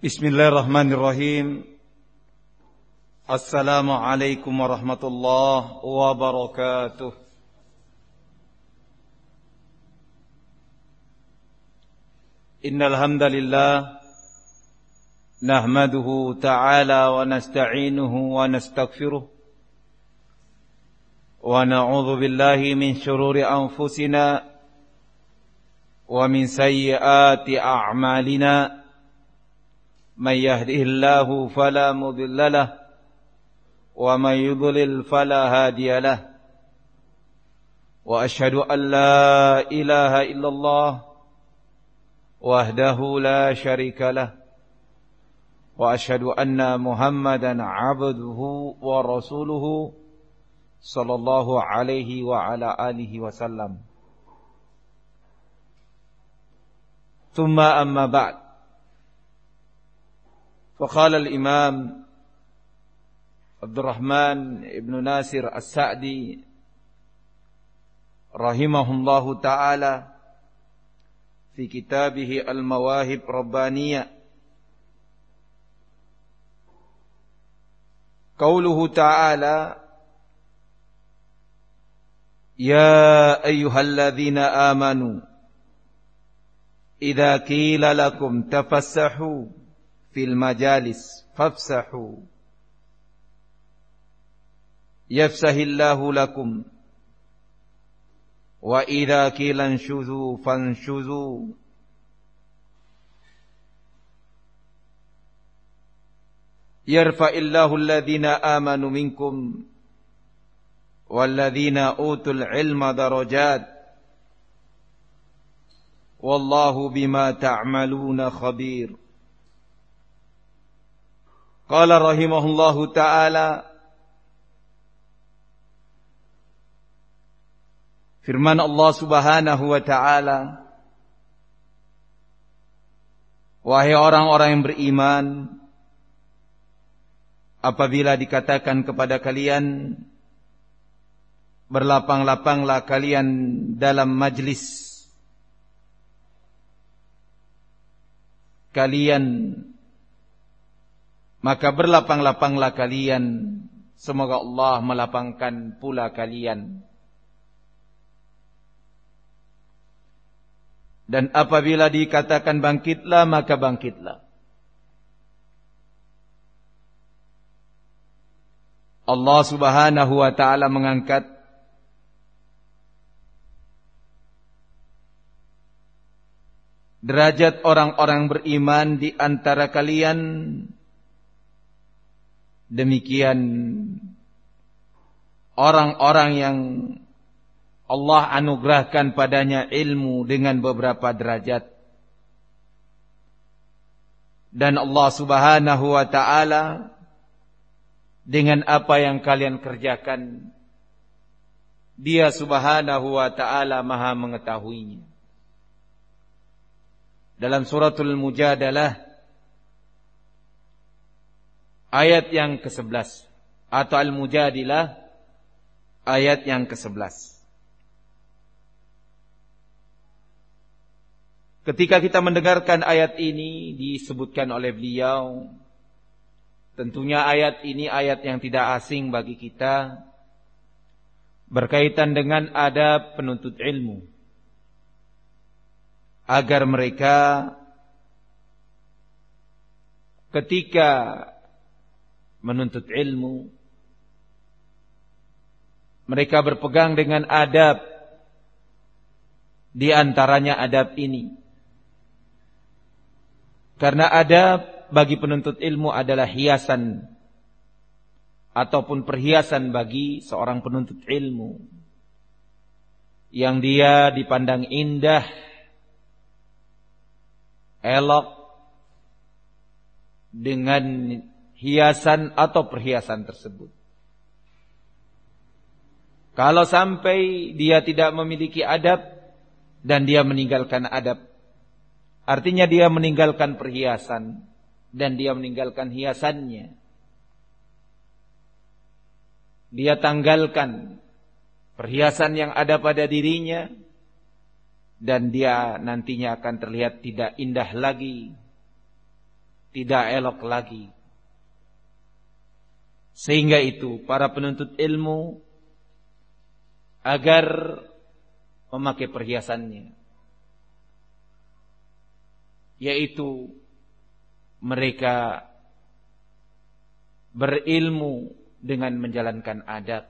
Bismillahirrahmanirrahim. Assalamualaikum warahmatullahi wabarakatuh. Innal hamdalillah nahmaduhu ta'ala wa nasta'inuhu wa nastaghfiruh wa na'udzu billahi min shururi anfusina wa min sayyiati a'malina. Man yahdihillahu fala mudilla lahu wa man yudlil fala hadiya lahu. Wa asyhadu an la ilaha illallah wahdahu la syarika lahu wa asyhadu anna Muhammadan 'abduhu wa rasuluhu sallallahu alaihi wa ala alihi wasallam. Tsumma amma ba'd. فقال الإمام عبد الرحمن ابن ناصر السعدي رحمه الله تعالى في كتابه المواهب ربانية قوله تعالى يا أيها الذين آمنوا إذا قيل لكم تفسحوا fil majalis fafsahu yafsahillahu lakum wa idza qila anshuzu fanshuzu yarfa'illahu alladhina amanu minkum walladhina utul ilma darajat wallahu bima ta'maluna khabir. Qala rahimahullahu ta'ala, firman Allah subhanahu wa ta'ala, wahai orang-orang yang beriman, apabila dikatakan kepada kalian, berlapang-lapanglah kalian dalam majlis kalian, maka berlapang-lapanglah kalian, semoga Allah melapangkan pula kalian. Dan apabila dikatakan bangkitlah, maka bangkitlah. Allah subhanahu wa ta'ala mengangkat derajat orang-orang beriman di antara kalian. Demikian orang-orang yang Allah anugerahkan padanya ilmu dengan beberapa derajat. Dan Allah subhanahu wa ta'ala dengan apa yang kalian kerjakan, Dia subhanahu wa ta'ala maha mengetahuinya. Dalam suratul Mujadalah ayat yang ke-11 atau Al-Mujadilah ayat yang ke-11. Ketika kita mendengarkan ayat ini disebutkan oleh beliau, tentunya ayat ini ayat yang tidak asing bagi kita, berkaitan dengan adab penuntut ilmu, agar mereka ketika menuntut ilmu, mereka berpegang dengan adab, di antaranya adab ini. Karena adab bagi penuntut ilmu adalah hiasan ataupun perhiasan bagi seorang penuntut ilmu, yang dia dipandang indah, elok dengan hiasan atau perhiasan tersebut. Kalau sampai dia tidak memiliki adab dan dia meninggalkan adab, artinya dia meninggalkan perhiasan dan dia meninggalkan hiasannya. Dia tanggalkan perhiasan yang ada pada dirinya dan dia nantinya akan terlihat tidak indah lagi, tidak elok lagi. Sehingga itu para penuntut ilmu agar memakai perhiasannya, yaitu mereka berilmu dengan menjalankan adab.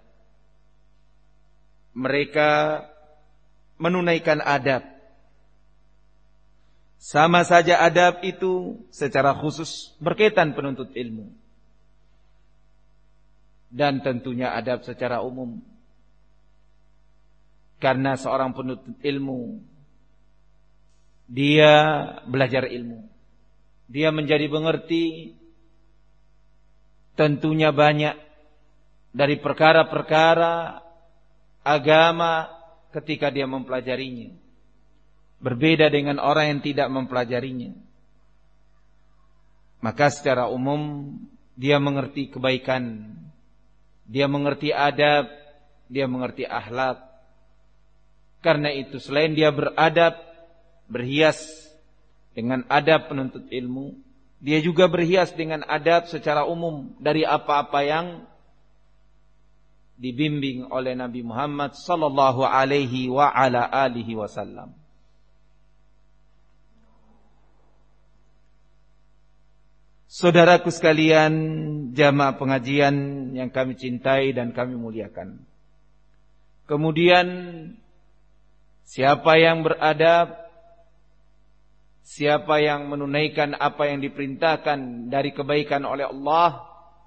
Mereka menunaikan adab. Sama saja adab itu secara khusus berkaitan penuntut ilmu. Dan tentunya adab secara umum. Karena seorang penuntut ilmu, dia belajar ilmu. Dia menjadi mengerti tentunya banyak dari perkara-perkara agama ketika dia mempelajarinya. Berbeda dengan orang yang tidak mempelajarinya. Maka secara umum dia mengerti kebaikan, dia mengerti adab, dia mengerti akhlak. Karena itu selain dia beradab, berhias dengan adab penuntut ilmu, dia juga berhias dengan adab secara umum dari apa-apa yang dibimbing oleh Nabi Muhammad sallallahu alaihi wa ala alihi wasallam. Saudaraku sekalian, jamaah pengajian yang kami cintai dan kami muliakan. Kemudian siapa yang beradab, siapa yang menunaikan apa yang diperintahkan dari kebaikan oleh Allah,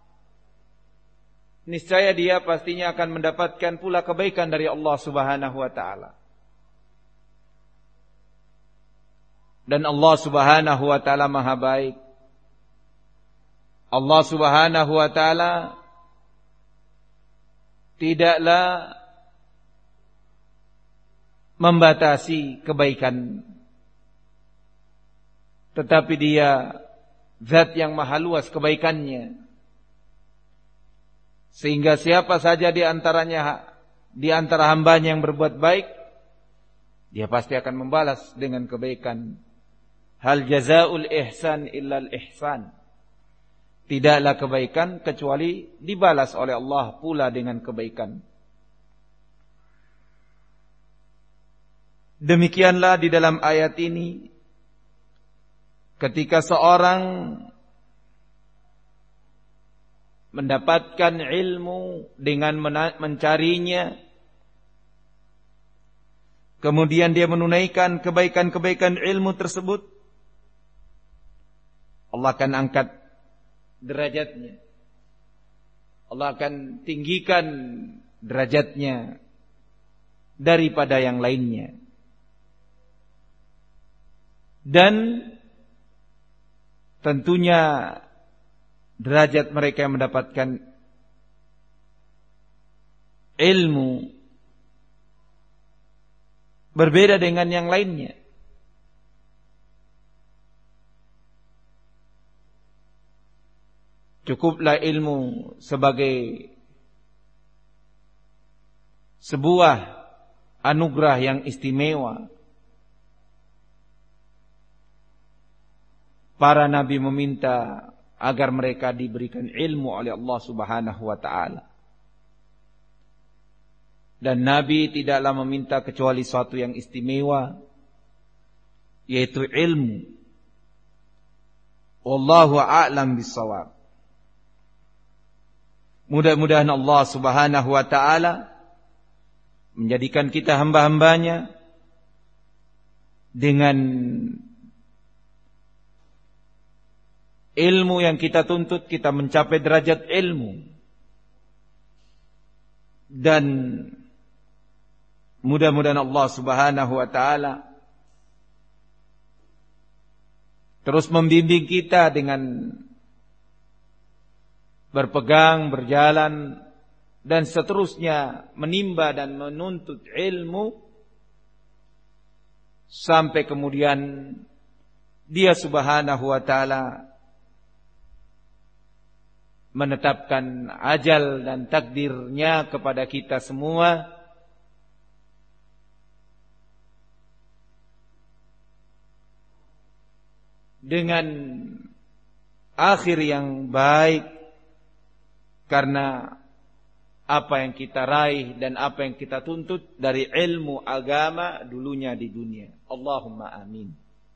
niscaya dia pastinya akan mendapatkan pula kebaikan dari Allah Subhanahu wa taala. Dan Allah Subhanahu wa taala Maha baik. Allah Subhanahu wa taala tidaklah membatasi kebaikan, tetapi dia zat yang maha luas kebaikannya. Sehingga siapa saja di antara hambanya yang berbuat baik, dia pasti akan membalas dengan kebaikan. Hal jazaul ihsan illal ihsan. Tidaklah kebaikan kecuali dibalas oleh Allah pula dengan kebaikan. Demikianlah di dalam ayat ini, ketika seorang mendapatkan ilmu dengan mencarinya, kemudian dia menunaikan kebaikan-kebaikan ilmu tersebut, Allah akan angkat derajatnya. Allah akan tinggikan derajatnya daripada yang lainnya. Dan tentunya derajat mereka yang mendapatkan ilmu berbeda dengan yang lainnya. Cukuplah ilmu sebagai sebuah anugerah yang istimewa. Para nabi meminta agar mereka diberikan ilmu oleh Allah Subhanahu wa taala. Dan nabi tidaklah meminta kecuali suatu yang istimewa, yaitu ilmu. Wallahu a'lam bissawab. Mudah-mudahan Allah Subhanahu wa taala menjadikan kita hamba-hambanya dengan ilmu yang kita tuntut, kita mencapai derajat ilmu. Dan mudah-mudahan Allah Subhanahu wa taala terus membimbing kita dengan berpegang, berjalan, dan seterusnya menimba dan menuntut ilmu sampai kemudian Dia Subhanahu wa taala menetapkan ajal dan takdirnya kepada kita semua dengan akhir yang baik karena apa yang kita raih dan apa yang kita tuntut dari ilmu agama dulunya di dunia. Allahumma amin.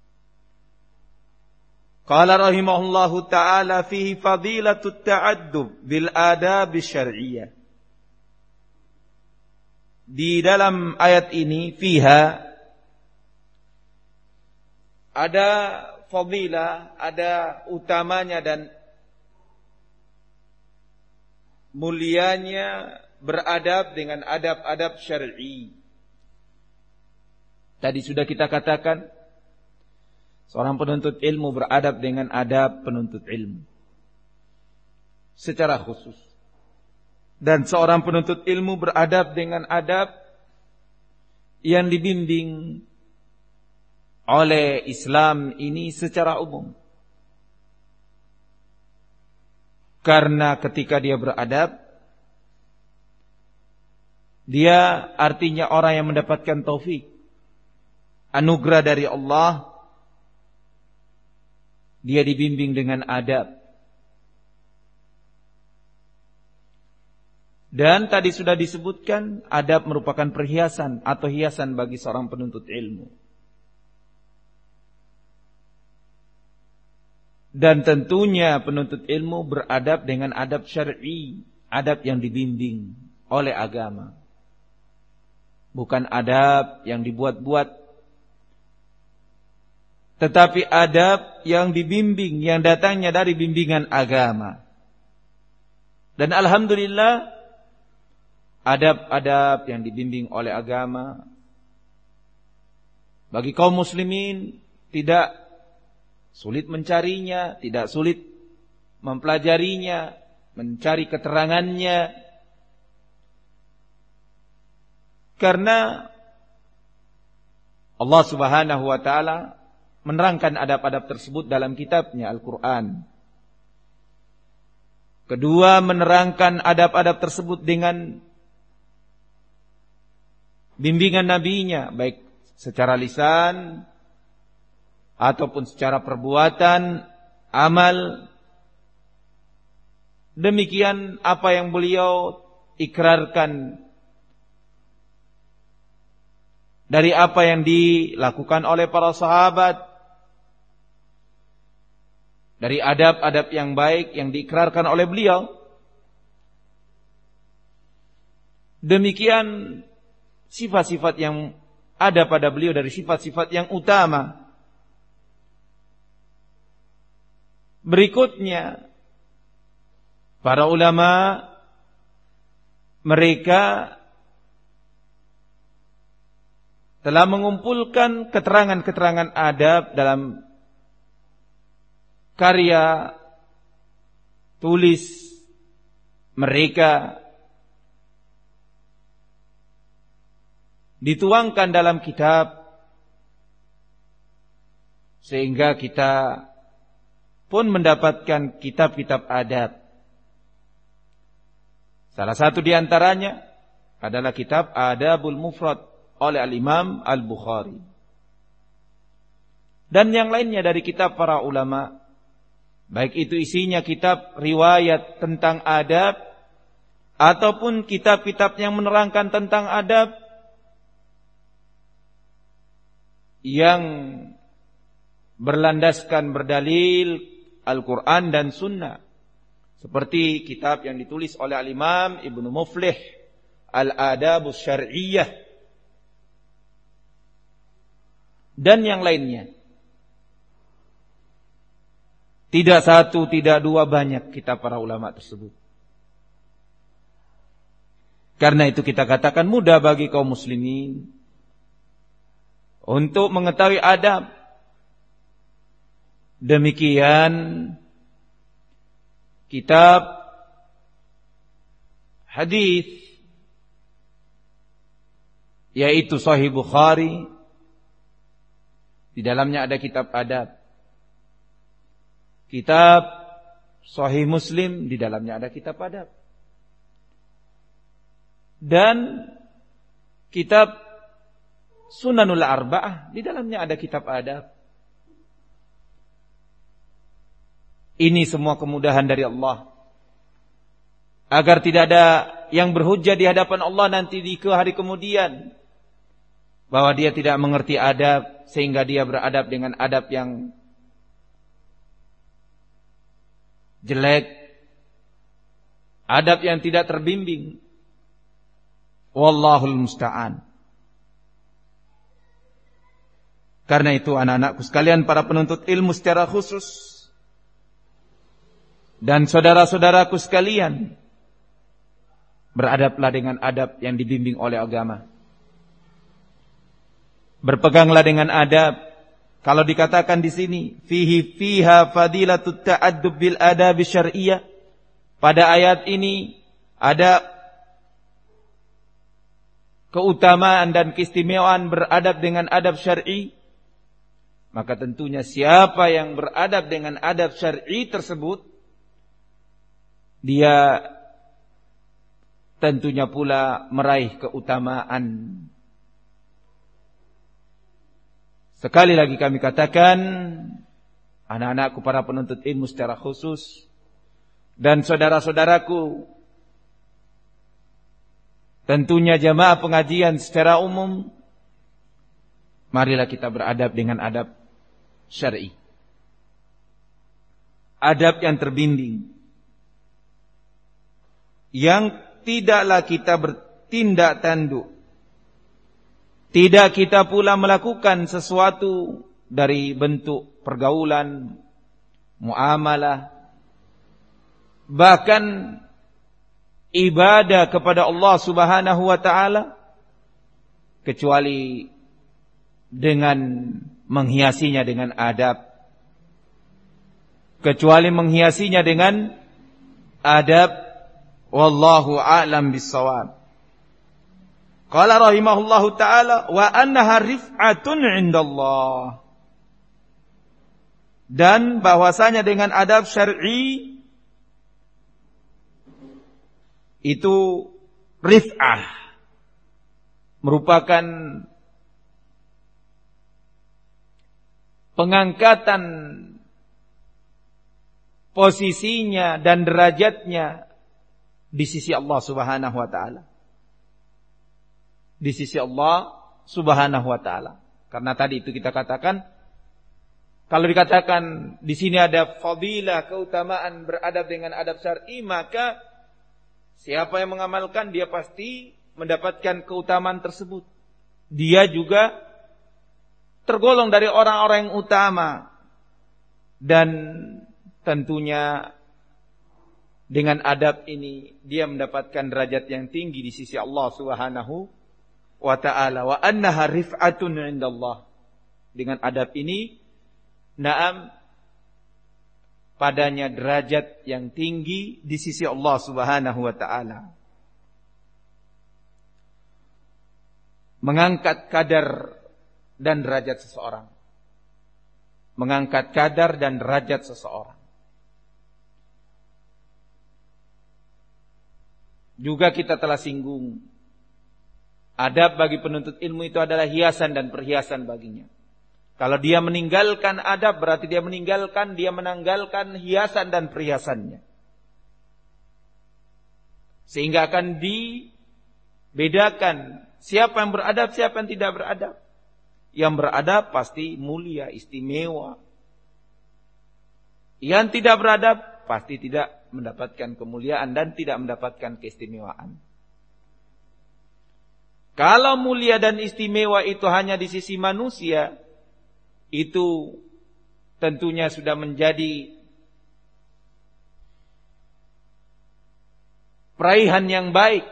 Qala rahimahullahu ta'ala fihi fadilatut ta'addub bil adab syar'iyyah. Di dalam ayat ini fiha ada fadilah, ada utamanya dan mulianya beradab dengan adab-adab syar'i. Tadi sudah kita katakan seorang penuntut ilmu beradab dengan adab penuntut ilmu secara khusus. Dan seorang penuntut ilmu beradab dengan adab yang dibimbing oleh Islam ini secara umum. Karena ketika dia beradab, dia artinya orang yang mendapatkan taufik, anugerah dari Allah. Dia dibimbing dengan adab. Dan tadi sudah disebutkan, adab merupakan perhiasan atau hiasan bagi seorang penuntut ilmu. Dan tentunya penuntut ilmu beradab dengan adab syar'i, adab yang dibimbing oleh agama. Bukan adab yang dibuat-buat, tetapi adab yang dibimbing, yang datangnya dari bimbingan agama. Dan alhamdulillah, adab-adab yang dibimbing oleh agama bagi kaum muslimin tidak sulit mencarinya, tidak sulit mempelajarinya, mencari keterangannya. Karena Allah Subhanahu wa taala menerangkan adab-adab tersebut dalam kitabnya Al-Qur'an. Kedua, menerangkan adab-adab tersebut dengan bimbingan nabinya, baik secara lisan ataupun secara perbuatan, amal. Demikian apa yang beliau ikrarkan dari apa yang dilakukan oleh para sahabat, dari adab-adab yang baik yang diikrarkan oleh beliau. Demikian sifat-sifat yang ada pada beliau dari sifat-sifat yang utama. Berikutnya, para ulama mereka telah mengumpulkan keterangan-keterangan adab dalam karya tulis mereka, dituangkan dalam kitab, sehingga kita pun mendapatkan kitab-kitab adab. Salah satu di antaranya adalah kitab Adabul Mufrad oleh Al-Imam Al-Bukhari. Dan yang lainnya dari kitab para ulama, baik itu isinya kitab riwayat tentang adab ataupun kitab-kitab yang menerangkan tentang adab yang berlandaskan berdalil Al-Quran dan Sunnah, seperti kitab yang ditulis oleh Al-Imam Ibnu Muflih, Al-Adabus Syar'iyyah, dan yang lainnya. Tidak satu, tidak dua, banyak kitab para ulama tersebut. Karena itu kita katakan mudah bagi kaum muslimin untuk mengetahui adab. Demikian kitab hadis yaitu Sahih Bukhari, di dalamnya ada kitab adab. Kitab Sahih Muslim, di dalamnya ada kitab adab. Dan kitab Sunanul Arba'ah, di dalamnya ada kitab adab. Ini semua kemudahan dari Allah. Agar tidak ada yang berhujjah di hadapan Allah nanti di hari kemudian. Bahwa dia tidak mengerti adab, sehingga dia beradab dengan adab yang jelek. Adab yang tidak terbimbing. Wallahul musta'an. Karena itu anak-anakku sekalian, para penuntut ilmu secara khusus, dan saudara-saudaraku sekalian, beradablah dengan adab yang dibimbing oleh agama. Berpeganglah dengan adab. Kalau dikatakan di sini, fiha fadilatut ta'addub bil adab syar'iyyah. Pada ayat ini ada keutamaan dan keistimewaan beradab dengan adab syar'i. Maka tentunya siapa yang beradab dengan adab syar'i tersebut, dia tentunya pula meraih keutamaan. Sekali lagi kami katakan, anak-anakku para penuntut ilmu secara khusus, dan saudara-saudaraku, tentunya jamaah pengajian secara umum, marilah kita beradab dengan adab syar'i. Adab yang terbimbing, yang tidaklah kita bertindak tanduk, tidak kita pula melakukan sesuatu dari bentuk pergaulan, muamalah, bahkan ibadah kepada Allah Subhanahu wa ta'ala, kecuali dengan menghiasinya dengan adab, kecuali menghiasinya dengan adab. Wallahu a'lam bissawab. Qala rahimahullahu ta'ala wa annaha rif'atun 'indallah. Dan bahwasanya dengan adab syar'i itu rif'ah, merupakan pengangkatan posisinya dan derajatnya di sisi Allah Subhanahu wa ta'ala. Di sisi Allah Subhanahu wa ta'ala. Karena tadi itu kita katakan, kalau dikatakan di sini ada fadilah, keutamaan beradab dengan adab syar'i, maka siapa yang mengamalkan dia pasti mendapatkan keutamaan tersebut. Dia juga tergolong dari orang-orang yang utama. Dan tentunya dengan adab ini dia mendapatkan derajat yang tinggi di sisi Allah Subhanahu wa ta'ala. Wa annaha rif'atun 'indallah. Dengan adab ini, na'am, padanya derajat yang tinggi di sisi Allah Subhanahu wa ta'ala. Mengangkat kadar dan derajat seseorang. Mengangkat kadar dan derajat seseorang. Juga kita telah singgung, adab bagi penuntut ilmu itu adalah hiasan dan perhiasan baginya. Kalau dia meninggalkan adab, berarti dia menanggalkan hiasan dan perhiasannya. Sehingga akan dibedakan siapa yang beradab, siapa yang tidak beradab. Yang beradab pasti mulia, istimewa. Yang tidak beradab pasti tidak mendapatkan kemuliaan dan tidak mendapatkan keistimewaan. Kalau mulia dan istimewa itu hanya di sisi manusia, itu tentunya sudah menjadi peraihan yang baik.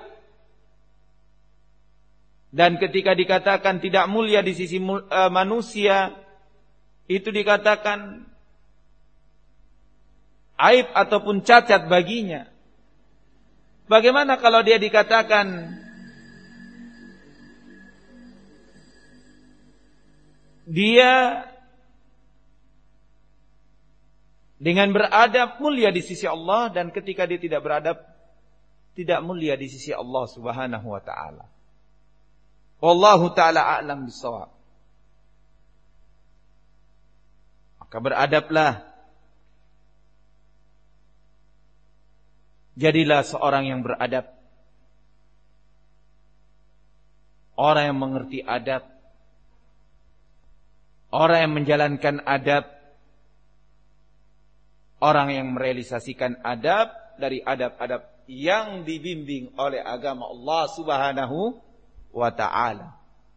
Dan ketika dikatakan tidak mulia di sisi manusia, itu dikatakan aib ataupun cacat baginya. Bagaimana kalau dia dikatakan dia dengan beradab mulia di sisi Allah, dan ketika dia tidak beradab tidak mulia di sisi Allah Subhanahu wa ta'ala. Wallahu ta'ala a'lam bissawab. Maka beradablah Jadilah seorang yang beradab. Orang yang mengerti adab. Orang yang menjalankan adab. Orang yang merealisasikan adab dari adab-adab yang dibimbing oleh agama Allah Subhanahu wa ta'ala.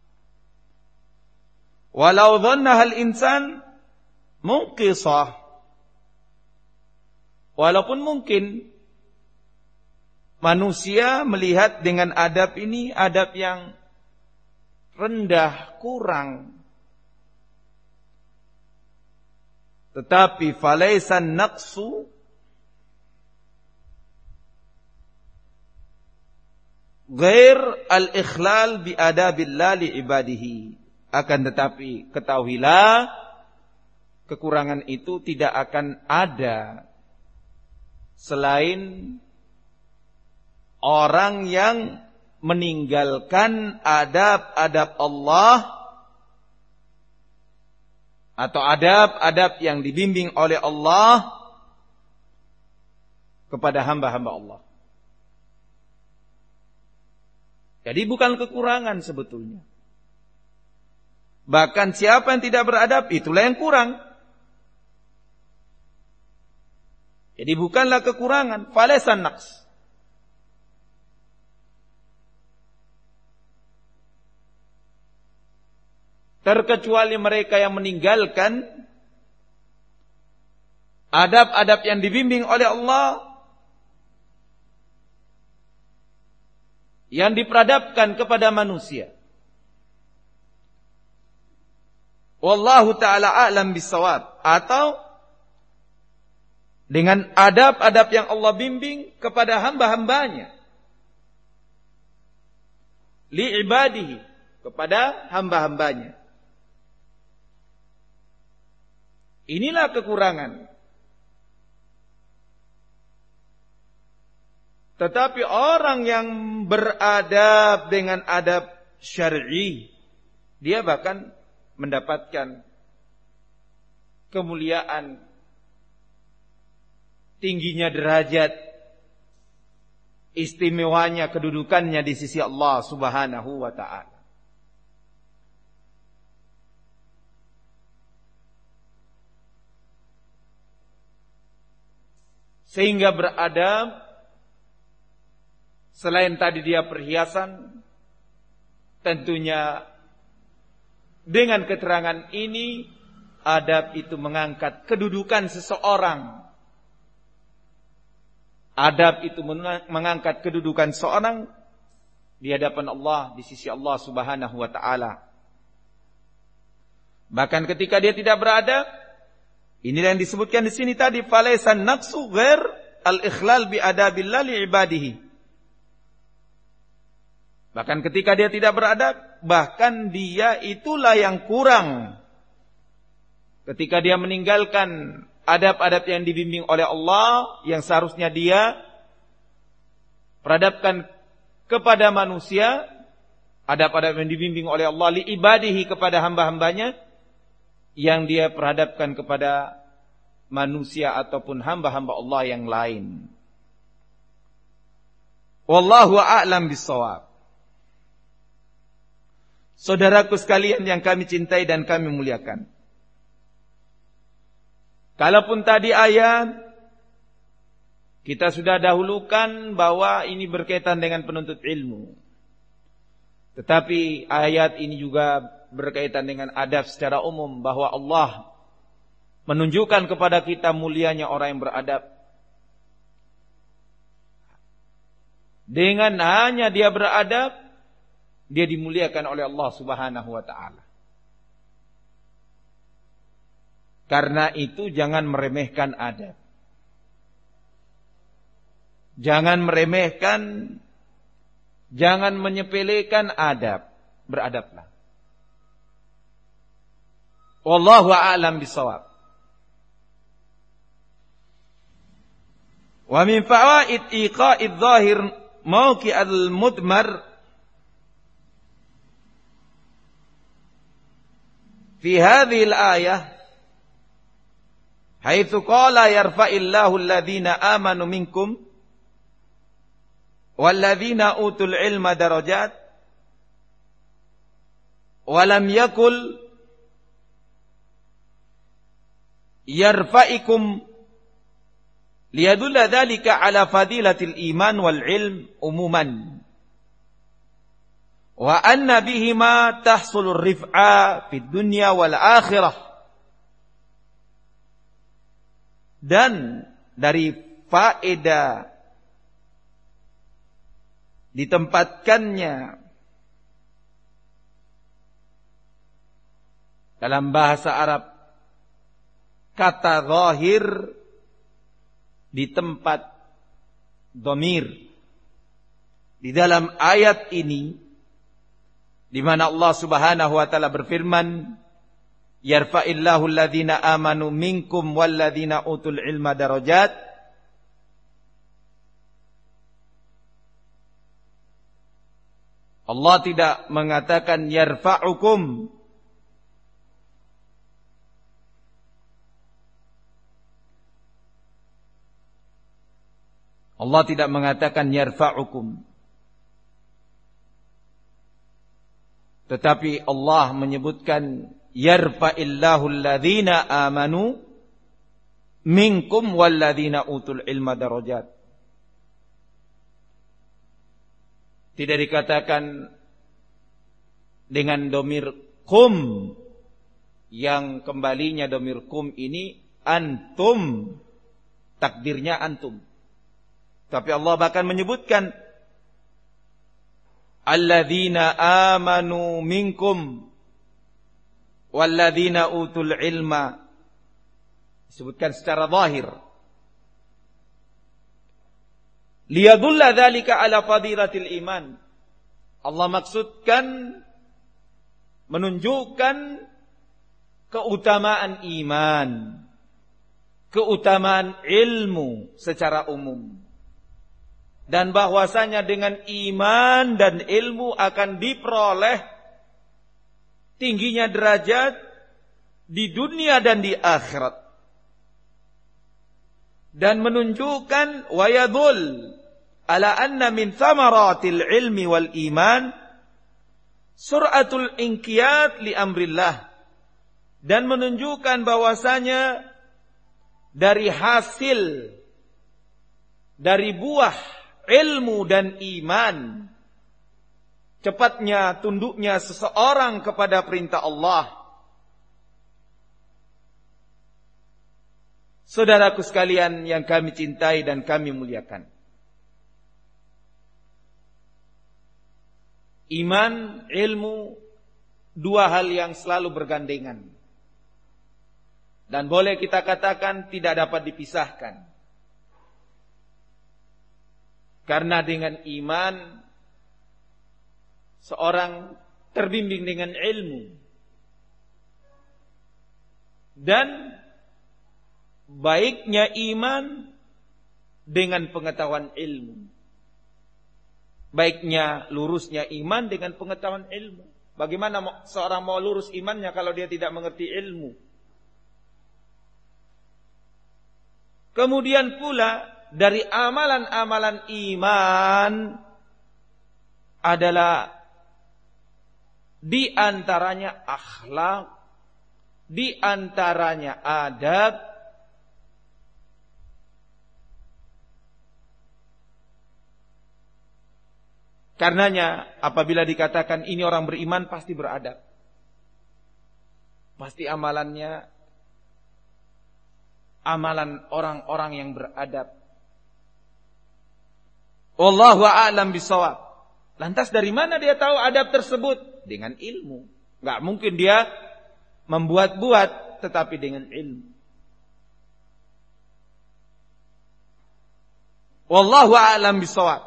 Walau dhannahal insan munqisah. Walaupun mungkin manusia melihat dengan adab ini adab yang rendah, kurang. Tetapi falaisan naqsu ghair al-ikhlal bi adabillah li ibadihi. Akan tetapi ketahuilah kekurangan itu tidak akan ada selain orang yang meninggalkan adab-adab Allah atau adab-adab yang dibimbing oleh Allah kepada hamba-hamba Allah. Jadi bukan kekurangan sebetulnya. Bahkan siapa yang tidak beradab itulah yang kurang. Jadi bukanlah kekurangan, falesan naqs. Terkecuali mereka yang meninggalkan adab-adab yang dibimbing oleh Allah, yang diperadabkan kepada manusia. Wallahu ta'ala a'lam bissawab. Atau dengan adab-adab yang Allah bimbing kepada hamba-hambanya. Li'ibadihi, kepada hamba-hambanya. Inilah kekurangan. Tetapi orang yang beradab dengan adab syar'i, dia bahkan mendapatkan kemuliaan, tingginya derajat, istimewanya kedudukannya di sisi Allah Subhanahu wa ta'ala. Sehingga beradab, selain tadi dia perhiasan, tentunya dengan keterangan ini, adab itu mengangkat kedudukan seseorang. Adab itu mengangkat kedudukan seorang di hadapan Allah, di sisi Allah Subhanahu wa ta'ala. Bahkan ketika dia tidak beradab, inilah yang disebutkan di sini tadi, falaisan naqsu ghair al-ikhlal bi adabillah li ibadihi. Bahkan ketika dia tidak beradab, bahkan dia itulah yang kurang. Ketika dia meninggalkan adab-adab yang dibimbing oleh Allah, yang seharusnya dia peradabkan kepada manusia, adab-adab yang dibimbing oleh Allah li ibadihi, kepada hamba-hambanya, yang dia perhadapkan kepada manusia ataupun hamba-hamba Allah yang lain. Wallahu a'lam bissawab. Saudaraku sekalian yang kami cintai dan kami muliakan, kalaupun tadi ayat kita sudah dahulukan bahwa ini berkaitan dengan penuntut ilmu, tetapi ayat ini juga berkaitan dengan adab secara umum, bahwa Allah menunjukkan kepada kita mulianya orang yang beradab. Dengan hanya dia beradab, dia dimuliakan oleh Allah Subhanahu wa ta'ala. Karena itu jangan meremehkan adab. Jangan meremehkan, jangan menyepelekan adab. Beradablah. Wallahu a'lam bissawab. Wa min fawaid iqa'idz zahir mawqi'al mudmar fi hadhihi al-ayah haitsu qala yarfa'illahu alladhina amanu minkum walladzina utul ilma darajat wa lam yakul yarfa'ikum liyadulla dzalika ala fadilatil iman wal ilm umuman wa anna bihima tahsulur rif'a fid dunya wal akhirah. Dan dari faedah ditempatkannya dalam bahasa Arab kata zahir di tempat dhamir di dalam ayat ini, di mana Allah Subhanahu wa taala berfirman, yarfa'illahu alladhina amanu minkum walladhina utul ilma darajat. Allah tidak mengatakan yarfa'ukum. Allah tidak mengatakan yarfa'ukum. Tetapi Allah menyebutkan yarfa'illahu alladhina amanu minkum walladhina utul ilma darajat. Tidak dikatakan dengan dhamir kum yang kembalinya dhamir kum ini antum, takdirnya antum. Tapi Allah bahkan menyebutkan alladzina amanu minkum walladzina utul ilma, disebutkan secara zahir. Liyadulla dzalika ala fadilatil iman. Allah maksudkan menunjukkan keutamaan iman, keutamaan ilmu secara umum. Dan bahwasanya dengan iman dan ilmu akan diperoleh tingginya derajat di dunia dan di akhirat. Dan menunjukkan wayadul ala anna min thamaratil ilmi wal iman sur'atul inqiyad li amrillah. Dan menunjukkan bahwasanya dari hasil dari buah ilmu dan iman, cepatnya tunduknya seseorang kepada perintah Allah. Saudaraku sekalian yang kami cintai dan kami muliakan, iman, ilmu, dua hal yang selalu bergandengan. Dan boleh kita katakan tidak dapat dipisahkan. Karena dengan iman seorang terbimbing dengan ilmu. Dan baiknya iman dengan pengetahuan ilmu. Baiknya lurusnya iman dengan pengetahuan ilmu. Bagaimana seorang mau lurus imannya kalau dia tidak mengerti ilmu? Kemudian pula dari amalan-amalan iman adalah di antaranya akhlak, di antaranya adab, karenanya apabila dikatakan ini orang beriman pasti beradab, pasti amalannya amalan orang-orang yang beradab. Wallahu a'lam bishawab. Lantas dari mana dia tahu adab tersebut? Dengan ilmu. Enggak mungkin dia membuat-buat, tetapi dengan ilmu. Wallahu a'lam bishawab.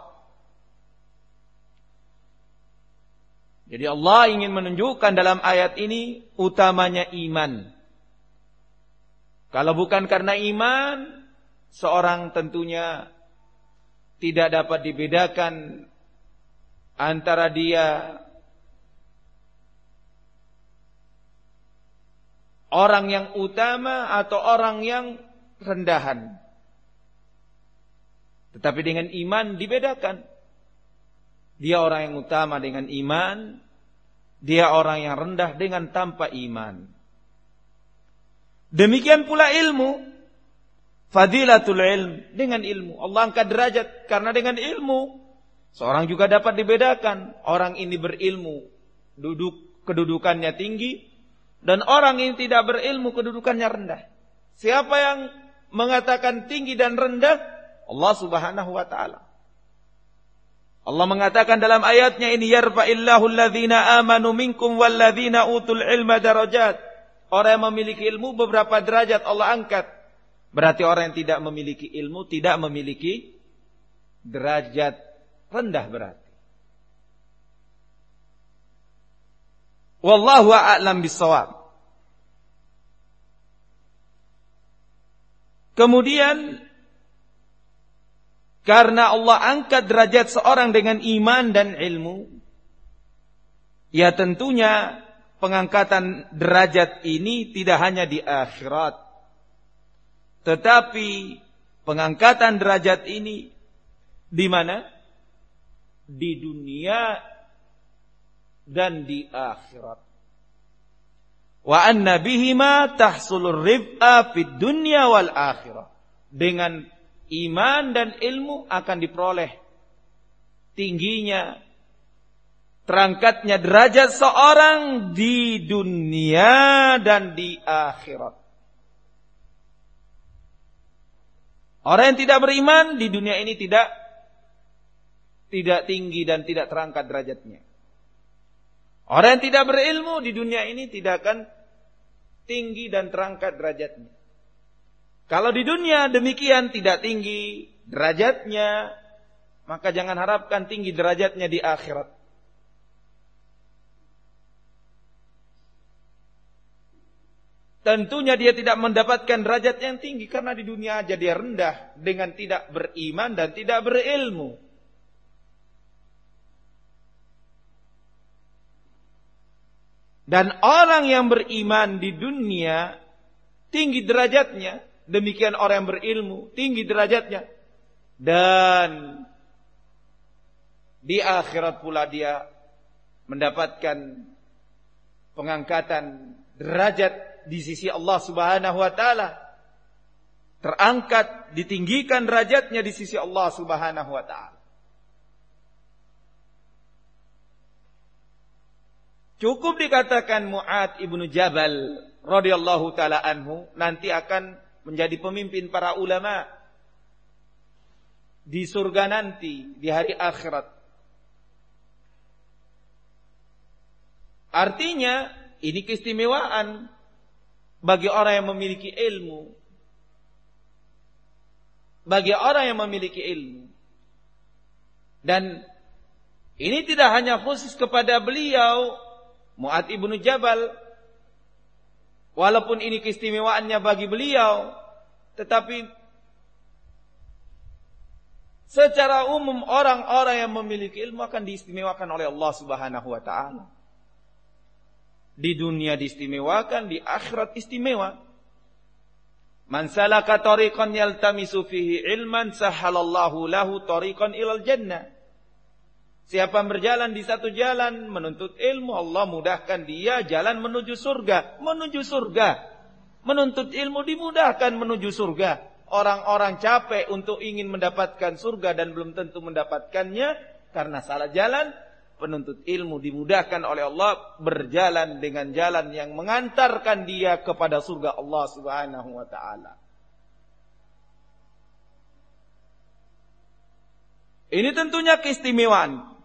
Jadi Allah ingin menunjukkan dalam ayat ini utamanya iman. Kalau bukan karena iman, seorang tentunya tidak dapat dibedakan antara dia orang yang utama atau orang yang rendahan. Tetapi dengan iman dibedakan. Dia orang yang utama dengan iman, dia orang yang rendah dengan tanpa iman. Demikian pula ilmu, fadilatul ilm, dengan ilmu Allah angkat derajat karena dengan ilmu seorang juga dapat dibedakan. Orang ini berilmu, kedudukannya tinggi, dan orang ini tidak berilmu, kedudukannya rendah. Siapa yang mengatakan tinggi dan rendah? Allah Subhanahu wa taala. Allah mengatakan dalam ayatnya ini, yarfa'illahu alladhina amanu minkum walladhina utul ilma darajat. Orang yang memiliki ilmu beberapa derajat Allah angkat. Berarti orang yang tidak memiliki ilmu tidak memiliki derajat rendah berarti. Wallahu a'lam bissawab. Kemudian karena Allah angkat derajat seorang dengan iman dan ilmu, ya tentunya pengangkatan derajat ini tidak hanya di akhirat, tetapi pengangkatan derajat ini di mana? Di dunia dan di akhirat. Wa anna bihima tahsulur rif'a fid dunya wal akhirah. Dengan iman dan ilmu akan diperoleh tingginya, terangkatnya derajat seorang di dunia dan di akhirat. Orang yang tidak beriman di dunia ini tidak tinggi dan tidak terangkat derajatnya. Orang yang tidak berilmu di dunia ini tidak akan tinggi dan terangkat derajatnya. Kalau di dunia demikian tidak tinggi derajatnya, maka jangan harapkan tinggi derajatnya di akhirat. Tentunya dia tidak mendapatkan derajat yang tinggi karena di dunia aja dia rendah dengan tidak beriman dan tidak berilmu. Dan orang yang beriman di dunia tinggi derajatnya, demikian orang yang berilmu tinggi derajatnya, dan di akhirat pula dia mendapatkan pengangkatan derajat di sisi Allah Subhanahu wa taala, terangkat, ditinggikan derajatnya di sisi Allah Subhanahu wa taala. Cukup dikatakan Mu'adz ibnu Jabal radhiyallahu taala anhu nanti akan menjadi pemimpin para ulama di surga nanti di hari akhirat. Artinya ini keistimewaan bagi orang yang memiliki ilmu. Bagi orang yang memiliki ilmu. Dan ini tidak hanya khusus kepada beliau Mu'adz ibnu Jabal, walaupun ini keistimewaannya bagi beliau, tetapi secara umum orang-orang yang memiliki ilmu akan diistimewakan oleh Allah Subhanahu wa taala. Di dunia diistimewakan, di akhirat istimewa. Man salaka tariqan yaltamisu fihi ilman sahhalallahu lahu tariqan ilal jannah. Siapa yang berjalan di satu jalan menuntut ilmu, Allah mudahkan dia jalan menuju surga. Menuju surga. Menuntut ilmu dimudahkan menuju surga. Orang-orang capek untuk ingin mendapatkan surga dan belum tentu mendapatkannya karena salah jalan. Penuntut ilmu dimudahkan oleh Allah berjalan dengan jalan yang mengantarkan dia kepada surga Allah Subhanahu wa taala. Ini tentunya keistimewaan.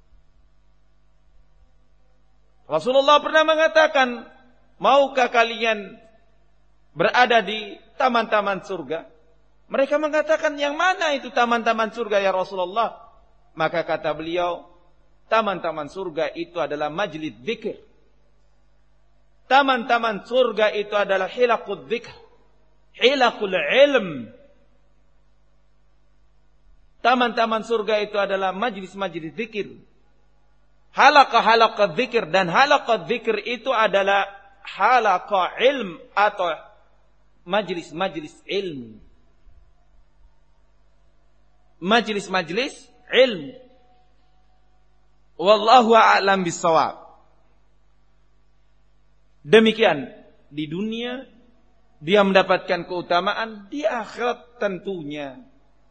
Rasulullah pernah mengatakan, maukah kalian berada di taman-taman surga? Mereka mengatakan, yang mana itu taman-taman surga ya Rasulullah? Maka kata beliau, taman-taman surga itu adalah majlis dzikir. Taman-taman surga itu adalah hilaqud dzikr, hilaqul ilm. Taman-taman surga itu adalah majlis-majlis dzikir. Halaqah-halaqah dzikir, dan halaqah dzikir itu adalah halaqah ilm atau majlis-majlis ilmu. Majlis-majlis ilmu. Wallahu a'lam bissawab. Demikian di dunia dia mendapatkan keutamaan, di akhirat tentunya.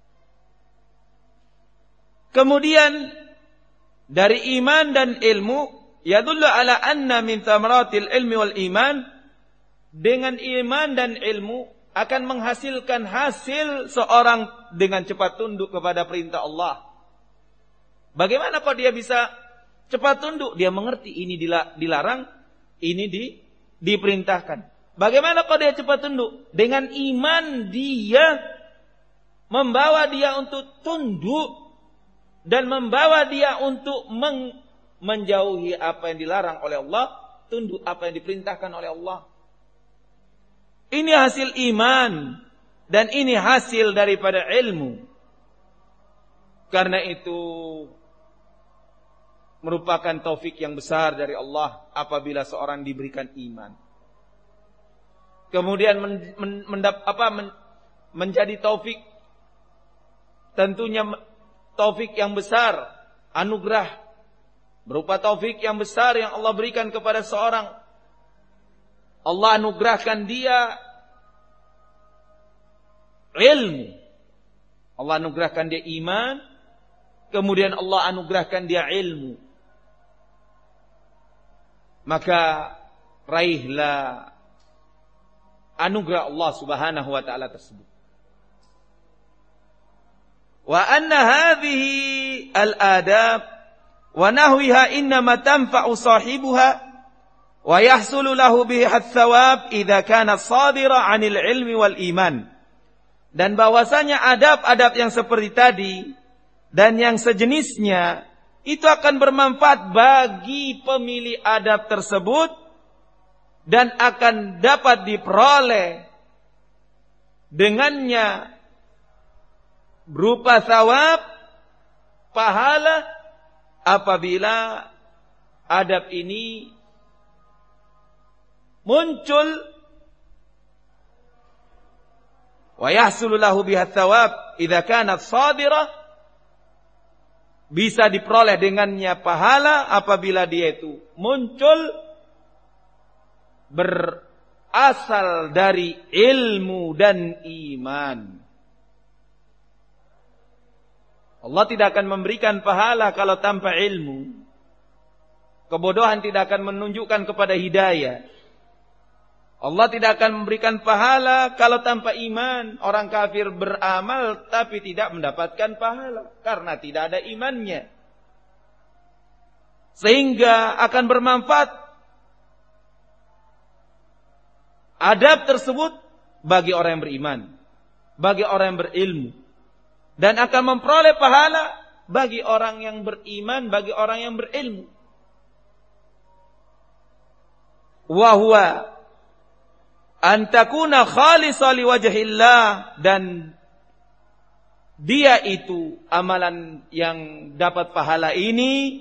Kemudian dari iman dan ilmu, yadullu ala anna min thamaratil ilmi wal iman, dengan iman dan ilmu akan menghasilkan hasil seorang dengan cepat tunduk kepada perintah Allah. Bagaimana kok dia bisa cepat tunduk? Dia mengerti ini dilarang, ini diperintahkan. Bagaimana kok dia cepat tunduk? Dengan iman dia membawa dia untuk tunduk dan membawa dia untuk menjauhi apa yang dilarang oleh Allah, tunduk apa yang diperintahkan oleh Allah. Ini hasil iman dan ini hasil daripada ilmu. Karena itu merupakan taufik yang besar dari Allah apabila seorang diberikan iman. Kemudian menjadi taufik, tentunya taufik yang besar, anugerah berupa taufik yang besar yang Allah berikan kepada seorang. Allah anugerahkan dia ilmu, Allah anugerahkan dia iman, kemudian Allah anugerahkan dia ilmu. Maka raihlah anugerah Allah Subhanahu wa taala tersebut. Wa anna hadhihi al-adab wa nahwiha innama tanfa'u sahibuha wa yahsulu lahu biha ats-tsawab idza kana shadira 'anil ilmi wal iman. Dan bahwasanya adab-adab yang seperti tadi dan yang sejenisnya itu akan bermanfaat bagi pemilik adab tersebut dan akan dapat diperoleh dengannya berupa thawab, pahala apabila adab ini muncul wa yahsulu lahu biha thawab idza kanat shadirah, bisa diperoleh dengannya pahala apabila dia itu muncul berasal dari ilmu dan iman. Allah tidak akan memberikan pahala kalau tanpa ilmu. Kebodohan tidak akan menunjukkan kepada hidayah. Allah tidak akan memberikan pahala kalau tanpa iman. Orang kafir beramal tapi tidak mendapatkan pahala karena tidak ada imannya. Sehingga akan bermanfaat adab tersebut bagi orang yang beriman, bagi orang yang berilmu, dan akan memperoleh pahala bagi orang yang beriman, bagi orang yang berilmu. Wa huwa an takuna khalisan liwajhillah, dan dia itu amalan yang dapat pahala ini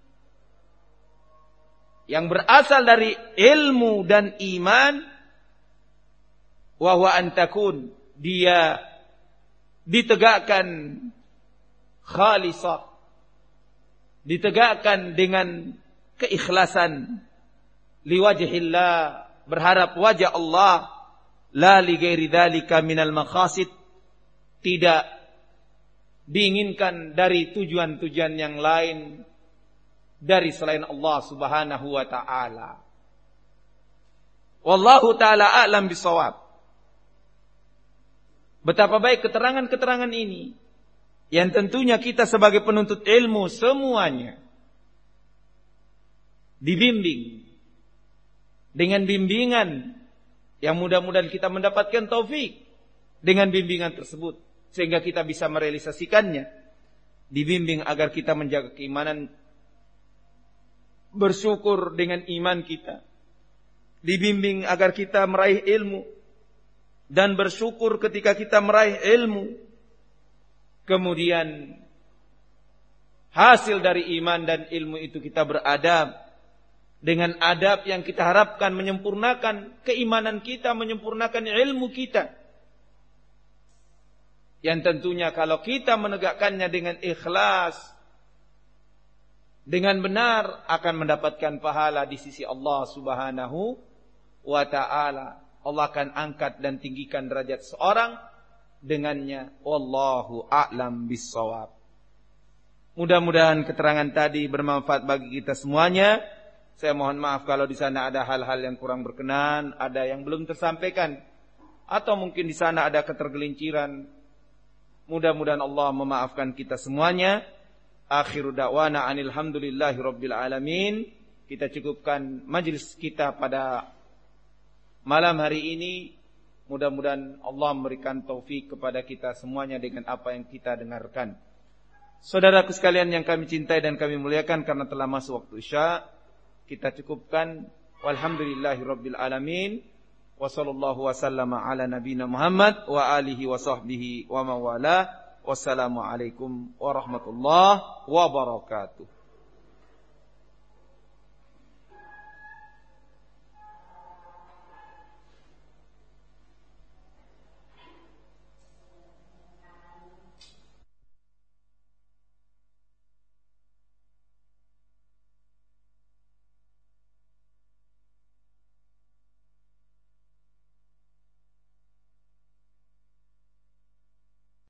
yang berasal dari ilmu dan iman. Wa huwa an takun, dia ditegakkan khalisah, ditegakkan dengan keikhlasan liwajhillah, berharap wajah Allah, la li ghairi dzalika minal maqasid, tidak diinginkan dari tujuan-tujuan yang lain dari selain Allah Subhanahu wa taala. Wallahu taala a'lam bissawab. Betapa baik keterangan-keterangan ini yang tentunya kita sebagai penuntut ilmu semuanya dibimbing dengan bimbingan yang mudah-mudahan kita mendapatkan taufik dengan bimbingan tersebut sehingga kita bisa merealisasikannya. Dibimbing agar kita menjaga keimanan, bersyukur dengan iman kita. Dibimbing agar kita meraih ilmu dan bersyukur ketika kita meraih ilmu. Kemudian hasil dari iman dan ilmu itu kita beradab dengan adab yang kita harapkan menyempurnakan keimanan kita, menyempurnakan ilmu kita. Yang tentunya kalau kita menegakkannya dengan ikhlas, dengan benar akan mendapatkan pahala di sisi Allah Subhanahu wa ta'ala. Allah akan angkat dan tinggikan derajat seorang dengannya. Wallahu a'lam bissawab. Mudah-mudahan keterangan tadi bermanfaat bagi kita semuanya. Saya mohon maaf kalau di sana ada hal-hal yang kurang berkenan, ada yang belum tersampaikan, atau mungkin di sana ada ketergelinciran. Mudah-mudahan Allah memaafkan kita semuanya. Akhiru da'wana anil hamdulillahi rabbil alamin. Kita cukupkan majlis kita pada malam hari ini. Mudah-mudahan Allah memberikan taufik kepada kita semuanya dengan apa yang kita dengarkan. Saudaraku sekalian yang kami cintai dan kami muliakan, karena telah masuk waktu Isya, kita cukupkan. Walhamdulillahi rabbil alamin. Wa sallallahu wa sallama ala nabina Muhammad wa alihi wa sahbihi wa mawala. Wassalamualaikum warahmatullahi wabarakatuh.